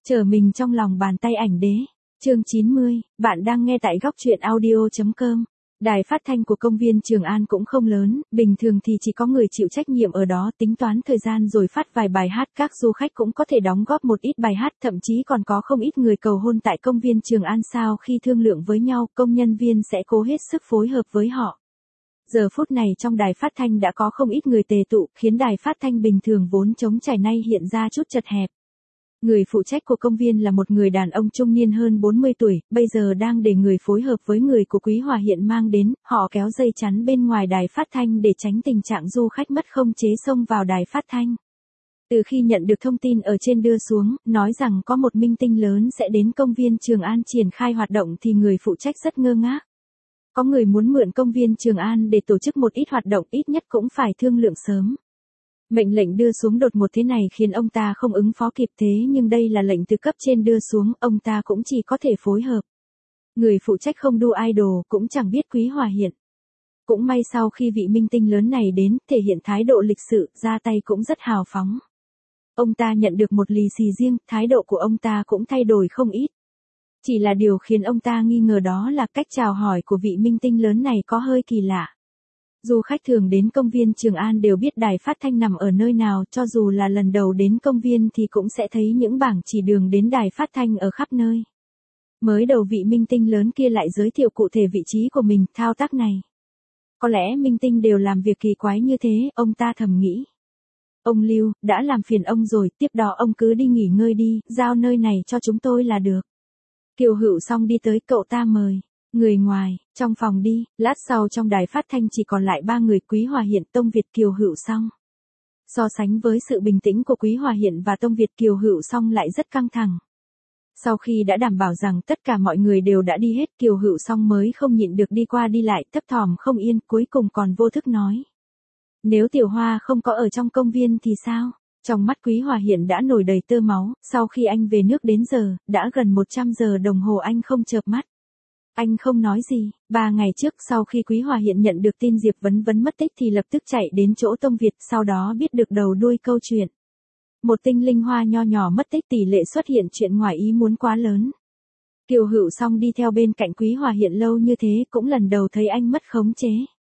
Trở mình trong lòng bàn tay ảnh đế. Chương 90, bạn đang nghe tại góc truyện audio.com. Đài phát thanh của công viên Trường An cũng không lớn, bình thường thì chỉ có người chịu trách nhiệm ở đó tính toán thời gian rồi phát vài bài hát, các du khách cũng có thể đóng góp một ít bài hát, thậm chí còn có không ít người cầu hôn tại công viên Trường An. Sau khi thương lượng với nhau, công nhân viên sẽ cố hết sức phối hợp với họ. Giờ phút này trong đài phát thanh đã có không ít người tề tụ, khiến đài phát thanh bình thường vốn trống trải nay hiện ra chút chật hẹp. Người phụ trách của công viên là một người đàn ông trung niên hơn 40 tuổi, bây giờ đang để người phối hợp với người của Quý Hòa Hiện mang đến, họ kéo dây chắn bên ngoài đài phát thanh để tránh tình trạng du khách mất khống chế xông vào đài phát thanh. Từ khi nhận được thông tin ở trên đưa xuống, nói rằng có một minh tinh lớn sẽ đến công viên Trường An triển khai hoạt động thì người phụ trách rất ngơ ngác. Có người muốn mượn công viên Trường An để tổ chức một ít hoạt động, ít nhất cũng phải thương lượng sớm. Mệnh lệnh đưa xuống đột ngột thế này khiến ông ta không ứng phó kịp, thế nhưng đây là lệnh từ cấp trên đưa xuống, ông ta cũng chỉ có thể phối hợp. Người phụ trách không đu idol, cũng chẳng biết Quý Hòa Hiện. Cũng may sau khi vị minh tinh lớn này đến, thể hiện thái độ lịch sự, ra tay cũng rất hào phóng. Ông ta nhận được một lì xì riêng, thái độ của ông ta cũng thay đổi không ít. Chỉ là điều khiến ông ta nghi ngờ đó là cách chào hỏi của vị minh tinh lớn này có hơi kỳ lạ. Du khách thường đến công viên Trường An đều biết đài phát thanh nằm ở nơi nào, cho dù là lần đầu đến công viên thì cũng sẽ thấy những bảng chỉ đường đến đài phát thanh ở khắp nơi. Mới đầu vị minh tinh lớn kia lại giới thiệu cụ thể vị trí của mình, thao tác này. Có lẽ minh tinh đều làm việc kỳ quái như thế, ông ta thầm nghĩ. Ông Lưu, đã làm phiền ông rồi, tiếp đó ông cứ đi nghỉ ngơi đi, giao nơi này cho chúng tôi là được. Kiều Hữu Song đi tới, cậu ta mời. Người ngoài, trong phòng đi, lát sau trong đài phát thanh chỉ còn lại 3 người, Quý Hòa Hiện, Tông Việt, Kiều Hữu Song. So sánh với sự bình tĩnh của Quý Hòa Hiện và Tông Việt, Kiều Hữu Song lại rất căng thẳng. Sau khi đã đảm bảo rằng tất cả mọi người đều đã đi hết, Kiều Hữu Song mới không nhịn được đi qua đi lại, thấp thỏm không yên, cuối cùng còn vô thức nói. Nếu Tiểu Hoa không có ở trong công viên thì sao? Trong mắt Quý Hòa Hiện đã nổi đầy tơ máu, sau khi anh về nước đến giờ, đã gần 100 giờ đồng hồ anh không chợp mắt. Anh không nói gì. 3 ngày trước sau khi Quý Hòa Hiện nhận được tin Diệp Vấn Vấn mất tích thì lập tức chạy đến chỗ Tông Việt, sau đó biết được đầu đuôi câu chuyện. Một tinh linh hoa nho nhỏ mất tích, tỷ lệ xuất hiện chuyện ngoài ý muốn quá lớn. Kiều Hữu Song đi theo bên cạnh Quý Hòa Hiện lâu như thế cũng lần đầu thấy anh mất khống chế.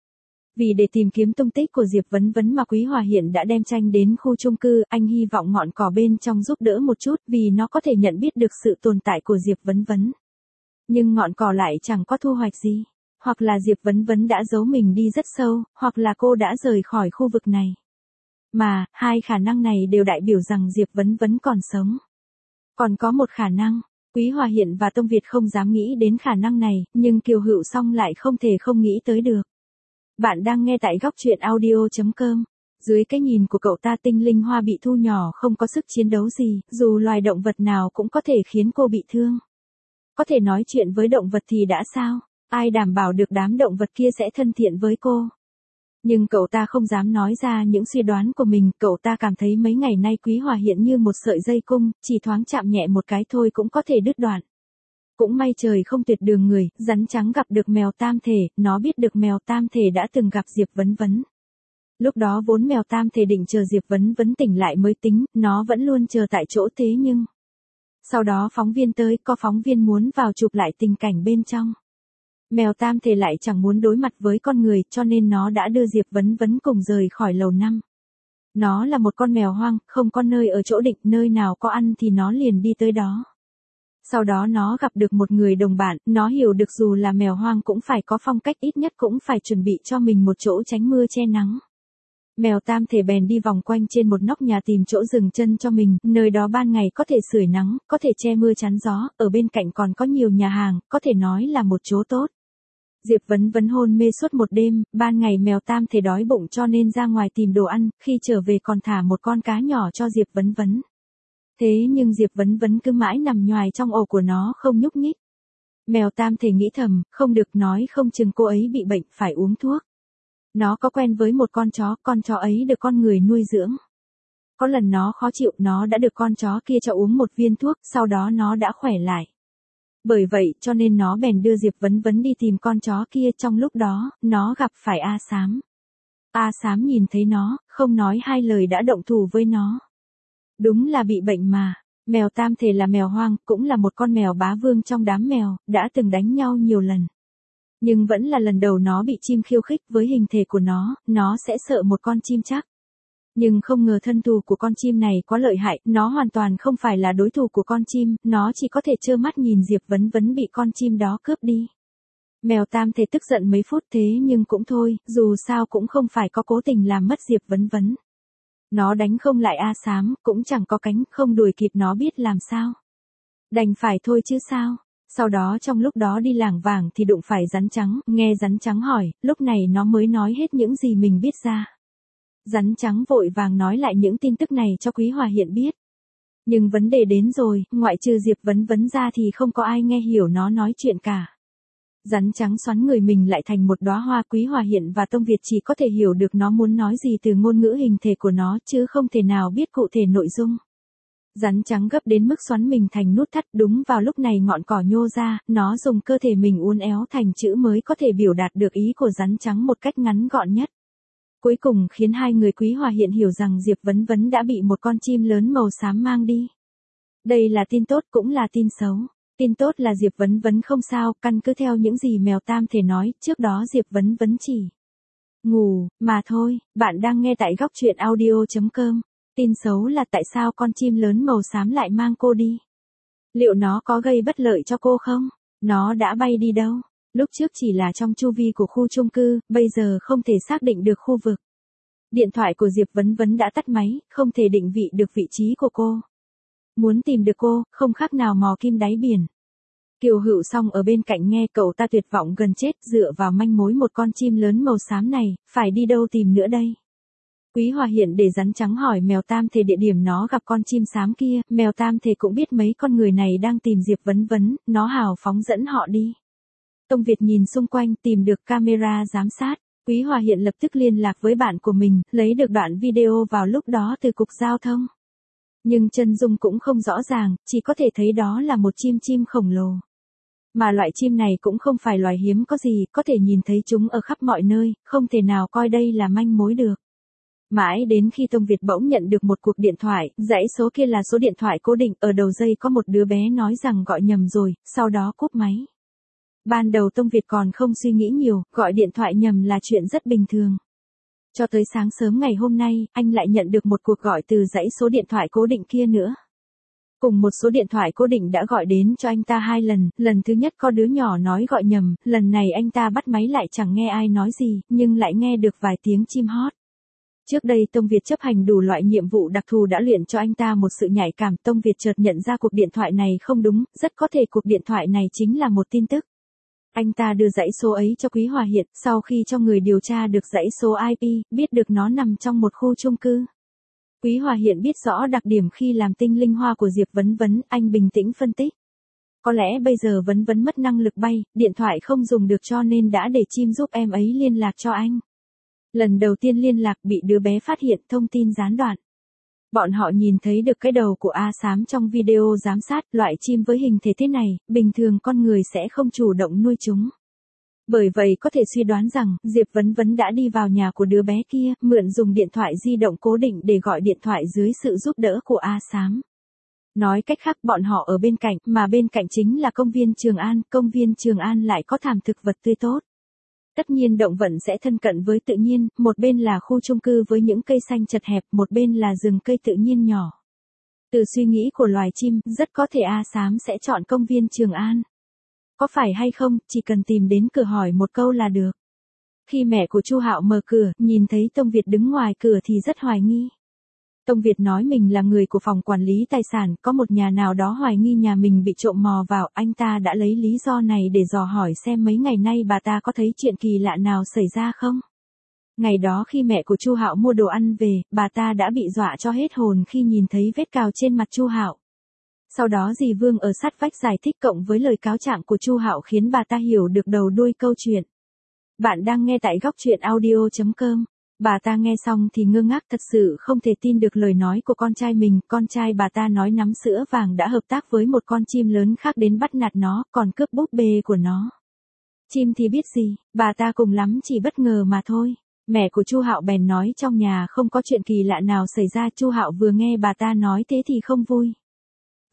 Vì để tìm kiếm tung tích của Diệp Vấn Vấn mà Quý Hòa Hiện đã đem tranh đến khu chung cư, anh hy vọng ngọn cỏ bên trong giúp đỡ một chút vì nó có thể nhận biết được sự tồn tại của Diệp Vấn Vấn. Nhưng ngọn cỏ lại chẳng có thu hoạch gì. Hoặc là Diệp Vấn Vấn đã giấu mình đi rất sâu, hoặc là cô đã rời khỏi khu vực này. Mà, hai khả năng này đều đại biểu rằng Diệp Vấn Vấn còn sống. Còn có một khả năng, Quý Hòa Hiện và Tông Việt không dám nghĩ đến khả năng này, nhưng Kiều Hữu Song lại không thể không nghĩ tới được. Bạn đang nghe tại góc truyện audio.com. Dưới cái nhìn của cậu ta, tinh linh hoa bị thu nhỏ không có sức chiến đấu gì, dù loài động vật nào cũng có thể khiến cô bị thương. Có thể nói chuyện với động vật thì đã sao, ai đảm bảo được đám động vật kia sẽ thân thiện với cô. Nhưng cậu ta không dám nói ra những suy đoán của mình, cậu ta cảm thấy mấy ngày nay Quý Hòa Hiện như một sợi dây cung, chỉ thoáng chạm nhẹ một cái thôi cũng có thể đứt đoạn. Cũng may trời không tuyệt đường người, rắn trắng gặp được mèo tam thể, nó biết được mèo tam thể đã từng gặp Diệp Vấn Vấn. Lúc đó vốn mèo tam thể định chờ Diệp Vấn Vấn tỉnh lại mới tính, nó vẫn luôn chờ tại chỗ thế nhưng... Sau đó phóng viên tới, có phóng viên muốn vào chụp lại tình cảnh bên trong. Mèo tam thể lại chẳng muốn đối mặt với con người cho nên nó đã đưa Diệp Vấn Vấn cùng rời khỏi lầu 5. Nó là một con mèo hoang, không có nơi ở chỗ định, nơi nào có ăn thì nó liền đi tới đó. Sau đó nó gặp được một người đồng bạn, nó hiểu được dù là mèo hoang cũng phải có phong cách, ít nhất cũng phải chuẩn bị cho mình một chỗ tránh mưa che nắng. Mèo tam thể bèn đi vòng quanh trên một nóc nhà tìm chỗ dừng chân cho mình, nơi đó ban ngày có thể sưởi nắng, có thể che mưa chắn gió, ở bên cạnh còn có nhiều nhà hàng, có thể nói là một chỗ tốt. Diệp Vấn Vấn hôn mê suốt một đêm, ban ngày mèo tam thể đói bụng cho nên ra ngoài tìm đồ ăn, khi trở về còn thả một con cá nhỏ cho Diệp Vấn Vấn. Thế nhưng Diệp Vấn Vấn cứ mãi nằm nhoài trong ổ của nó không nhúc nhích. Mèo tam thể nghĩ thầm, không được, nói không chừng cô ấy bị bệnh phải uống thuốc. Nó có quen với một con chó ấy được con người nuôi dưỡng. Có lần nó khó chịu, nó đã được con chó kia cho uống một viên thuốc, sau đó nó đã khỏe lại. Bởi vậy cho nên nó bèn đưa Diệp Vấn Vấn đi tìm con chó kia, trong lúc đó, nó gặp phải A Xám. A Xám nhìn thấy nó, không nói hai lời đã động thủ với nó. Đúng là bị bệnh mà. Mèo tam thể là mèo hoang, cũng là một con mèo bá vương trong đám mèo, đã từng đánh nhau nhiều lần. Nhưng vẫn là lần đầu nó bị chim khiêu khích. Với hình thể của nó sẽ sợ một con chim chắc. Nhưng không ngờ thân thủ của con chim này quá lợi hại, nó hoàn toàn không phải là đối thủ của con chim, nó chỉ có thể trơ mắt nhìn Diệp Vấn Vấn bị con chim đó cướp đi. Mèo tam thể tức giận mấy phút thế nhưng cũng thôi, dù sao cũng không phải có cố tình làm mất Diệp Vấn Vấn. Nó đánh không lại A Xám, cũng chẳng có cánh, không đuổi kịp nó biết làm sao. Đành phải thôi chứ sao. Sau đó trong lúc đó đi lảng vảng thì đụng phải rắn trắng, nghe rắn trắng hỏi, lúc này nó mới nói hết những gì mình biết ra. Rắn trắng vội vàng nói lại những tin tức này cho Quý Hòa Hiện biết. Nhưng vấn đề đến rồi, ngoại trừ Diệp Vấn Vấn ra thì không có ai nghe hiểu nó nói chuyện cả. Rắn trắng xoắn người mình lại thành một đóa hoa. Quý Hòa Hiện và Tông Việt chỉ có thể hiểu được nó muốn nói gì từ ngôn ngữ hình thể của nó chứ không thể nào biết cụ thể nội dung. Rắn trắng gấp đến mức xoắn mình thành nút thắt. Đúng vào lúc này ngọn cỏ nhô ra, nó dùng cơ thể mình uốn éo thành chữ mới có thể biểu đạt được ý của rắn trắng một cách ngắn gọn nhất. Cuối cùng khiến hai người Quý Hòa Hiện hiểu rằng Diệp Vấn Vấn đã bị một con chim lớn màu xám mang đi. Đây là tin tốt cũng là tin xấu. Tin tốt là Diệp Vấn Vấn không sao, căn cứ theo những gì mèo tam thể nói, trước đó Diệp Vấn Vấn chỉ ngủ mà thôi. Bạn đang nghe tại góc truyện audio.com. Tin xấu là tại sao con chim lớn màu xám lại mang cô đi? Liệu nó có gây bất lợi cho cô không? Nó đã bay đi đâu? Lúc trước chỉ là trong chu vi của khu chung cư, bây giờ không thể xác định được khu vực. Điện thoại của Diệp Vấn Vấn đã tắt máy, không thể định vị được vị trí của cô. Muốn tìm được cô, không khác nào mò kim đáy biển. Kiều Hữu Song ở bên cạnh nghe cậu ta tuyệt vọng gần chết, dựa vào manh mối một con chim lớn màu xám này, phải đi đâu tìm nữa đây? Quý Hòa Hiện để rắn trắng hỏi mèo tam thể địa điểm nó gặp con chim xám kia, mèo tam thể cũng biết mấy con người này đang tìm Diệp Vấn Vấn, nó hào phóng dẫn họ đi. Tông Việt nhìn xung quanh tìm được camera giám sát, Quý Hòa Hiện lập tức liên lạc với bạn của mình, lấy được đoạn video vào lúc đó từ cục giao thông. Nhưng chân dung cũng không rõ ràng, chỉ có thể thấy đó là một chim khổng lồ. Mà loại chim này cũng không phải loài hiếm có gì, có thể nhìn thấy chúng ở khắp mọi nơi, không thể nào coi đây là manh mối được. Mãi đến khi Tông Việt bỗng nhận được một cuộc điện thoại, dãy số kia là số điện thoại cố định, ở đầu dây có một đứa bé nói rằng gọi nhầm rồi, sau đó cúp máy. Ban đầu Tông Việt còn không suy nghĩ nhiều, gọi điện thoại nhầm là chuyện rất bình thường. Cho tới sáng sớm ngày hôm nay, anh lại nhận được một cuộc gọi từ dãy số điện thoại cố định kia nữa. Cùng một số điện thoại cố định đã gọi đến cho anh ta 2 lần, lần thứ nhất có đứa nhỏ nói gọi nhầm, lần này anh ta bắt máy lại chẳng nghe ai nói gì, nhưng lại nghe được vài tiếng chim hót. Trước đây Tông Việt chấp hành đủ loại nhiệm vụ đặc thù đã luyện cho anh ta một sự nhạy cảm. Tông Việt chợt nhận ra cuộc điện thoại này không đúng, rất có thể cuộc điện thoại này chính là một tin tức. Anh ta đưa dãy số ấy cho Quý Hòa Hiện, sau khi cho người điều tra được dãy số IP, biết được nó nằm trong một khu chung cư. Quý Hòa Hiện biết rõ đặc điểm khi làm tinh linh hoa của Diệp Vấn Vấn, anh bình tĩnh phân tích. Có lẽ bây giờ Vấn Vấn mất năng lực bay, điện thoại không dùng được cho nên đã để chim giúp em ấy liên lạc cho anh. Lần đầu tiên liên lạc bị đứa bé phát hiện, thông tin gián đoạn. Bọn họ nhìn thấy được cái đầu của A Xám trong video giám sát, loại chim với hình thể thế này, bình thường con người sẽ không chủ động nuôi chúng. Bởi vậy có thể suy đoán rằng, Diệp Vấn Vấn đã đi vào nhà của đứa bé kia, mượn dùng điện thoại di động cố định để gọi điện thoại dưới sự giúp đỡ của A Xám. Nói cách khác bọn họ ở bên cạnh, mà bên cạnh chính là công viên Trường An lại có thảm thực vật tươi tốt. Tất nhiên động vật sẽ thân cận với tự nhiên, một bên là khu chung cư với những cây xanh chật hẹp, một bên là rừng cây tự nhiên nhỏ. Từ suy nghĩ của loài chim, rất có thể A Xám sẽ chọn công viên Trường An. Có phải hay không, chỉ cần tìm đến cửa hỏi một câu là được. Khi mẹ của Chu Hạo mở cửa, nhìn thấy Tông Việt đứng ngoài cửa thì rất hoài nghi. Tông Việt nói mình là người của phòng quản lý tài sản, có một nhà nào đó hoài nghi nhà mình bị trộm mò vào, anh ta đã lấy lý do này để dò hỏi xem mấy ngày nay bà ta có thấy chuyện kỳ lạ nào xảy ra không. Ngày đó khi mẹ của Chu Hạo mua đồ ăn về, bà ta đã bị dọa cho hết hồn khi nhìn thấy vết cào trên mặt Chu Hạo. Sau đó dì Vương ở sát vách giải thích cộng với lời cáo trạng của Chu Hạo khiến bà ta hiểu được đầu đuôi câu chuyện. Bạn đang nghe tại góc truyện audio.com. Bà ta nghe xong thì ngơ ngác, thật sự không thể tin được lời nói của con trai mình. Con trai bà ta nói nắm sữa vàng đã hợp tác với một con chim lớn khác đến bắt nạt nó, còn cướp búp bê của nó. Chim thì biết gì, bà ta cùng lắm chỉ bất ngờ mà thôi. Mẹ của Chu Hạo bèn nói trong nhà không có chuyện kỳ lạ nào xảy ra. Chu Hạo vừa nghe bà ta nói thế thì không vui.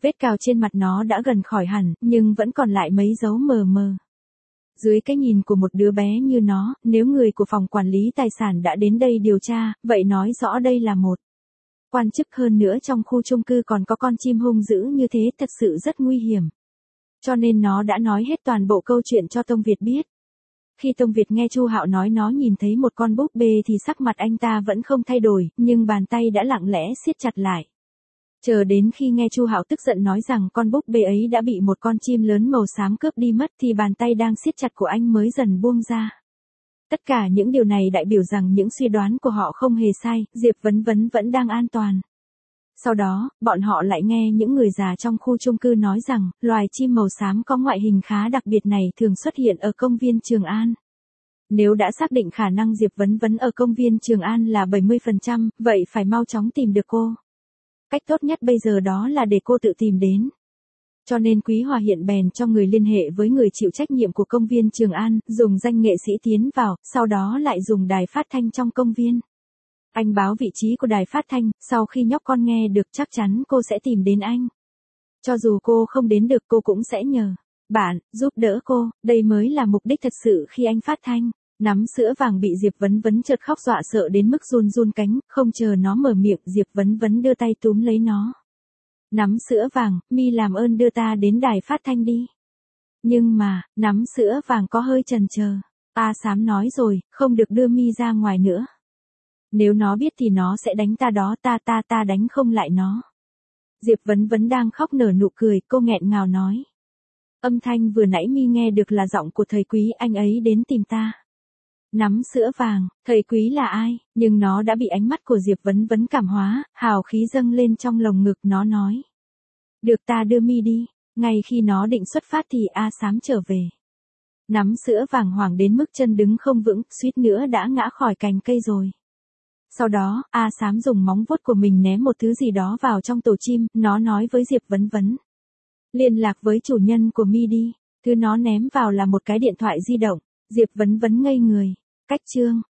Vết cào trên mặt nó đã gần khỏi hẳn, nhưng vẫn còn lại mấy dấu mờ mờ. Dưới cái nhìn của một đứa bé như nó, nếu người của phòng quản lý tài sản đã đến đây điều tra, vậy nói rõ đây là một quan chức, hơn nữa trong khu chung cư còn có con chim hung dữ như thế, thật sự rất nguy hiểm. Cho nên nó đã nói hết toàn bộ câu chuyện cho Tông Việt biết. Khi Tông Việt nghe Chu Hạo nói nó nhìn thấy một con búp bê thì sắc mặt anh ta vẫn không thay đổi, nhưng bàn tay đã lặng lẽ siết chặt lại. Chờ đến khi nghe Chu Hạo tức giận nói rằng con búp bê ấy đã bị một con chim lớn màu xám cướp đi mất thì bàn tay đang siết chặt của anh mới dần buông ra. Tất cả những điều này đại biểu rằng những suy đoán của họ không hề sai, Diệp Vấn Vấn vẫn đang an toàn. Sau đó, bọn họ lại nghe những người già trong khu chung cư nói rằng, loài chim màu xám có ngoại hình khá đặc biệt này thường xuất hiện ở công viên Trường An. Nếu đã xác định khả năng Diệp Vấn Vấn ở công viên Trường An là 70%, vậy phải mau chóng tìm được cô. Cách tốt nhất bây giờ đó là để cô tự tìm đến. Cho nên Quý Hòa hiện bèn cho người liên hệ với người chịu trách nhiệm của công viên Trường An, dùng danh nghệ sĩ tiến vào, sau đó lại dùng đài phát thanh trong công viên. Anh báo vị trí của đài phát thanh, sau khi nhóc con nghe được chắc chắn cô sẽ tìm đến anh. Cho dù cô không đến được cô cũng sẽ nhờ bạn giúp đỡ cô, đây mới là mục đích thật sự khi anh phát thanh. Nắm sữa vàng bị Diệp Vấn Vấn chợt khóc dọa sợ đến mức run run cánh, không chờ nó mở miệng, Diệp Vấn Vấn đưa tay túm lấy nó. Nắm sữa vàng, mi làm ơn đưa ta đến đài phát thanh đi. Nhưng mà, nắm sữa vàng có hơi chần chờ. A Sám nói rồi, không được đưa mi ra ngoài nữa. Nếu nó biết thì nó sẽ đánh ta đó, ta đánh không lại nó. Diệp Vấn Vấn đang khóc nở nụ cười, cô nghẹn ngào nói. Âm thanh vừa nãy mi nghe được là giọng của thầy Quý, anh ấy đến tìm ta. Nắm sữa vàng, thầy Quý là ai? Nhưng nó đã bị ánh mắt của Diệp Vấn Vấn cảm hóa, hào khí dâng lên trong lồng ngực, nó nói. Được, ta đưa mi đi. Ngay khi nó định xuất phát thì A Sám trở về. Nắm sữa vàng hoảng đến mức chân đứng không vững, suýt nữa đã ngã khỏi cành cây rồi. Sau đó, A Sám dùng móng vuốt của mình ném một thứ gì đó vào trong tổ chim, nó nói với Diệp Vấn Vấn. Liên lạc với chủ nhân của mi đi. Thứ nó ném vào là một cái điện thoại di động. Diệp Vấn Vấn ngây người. Cách chương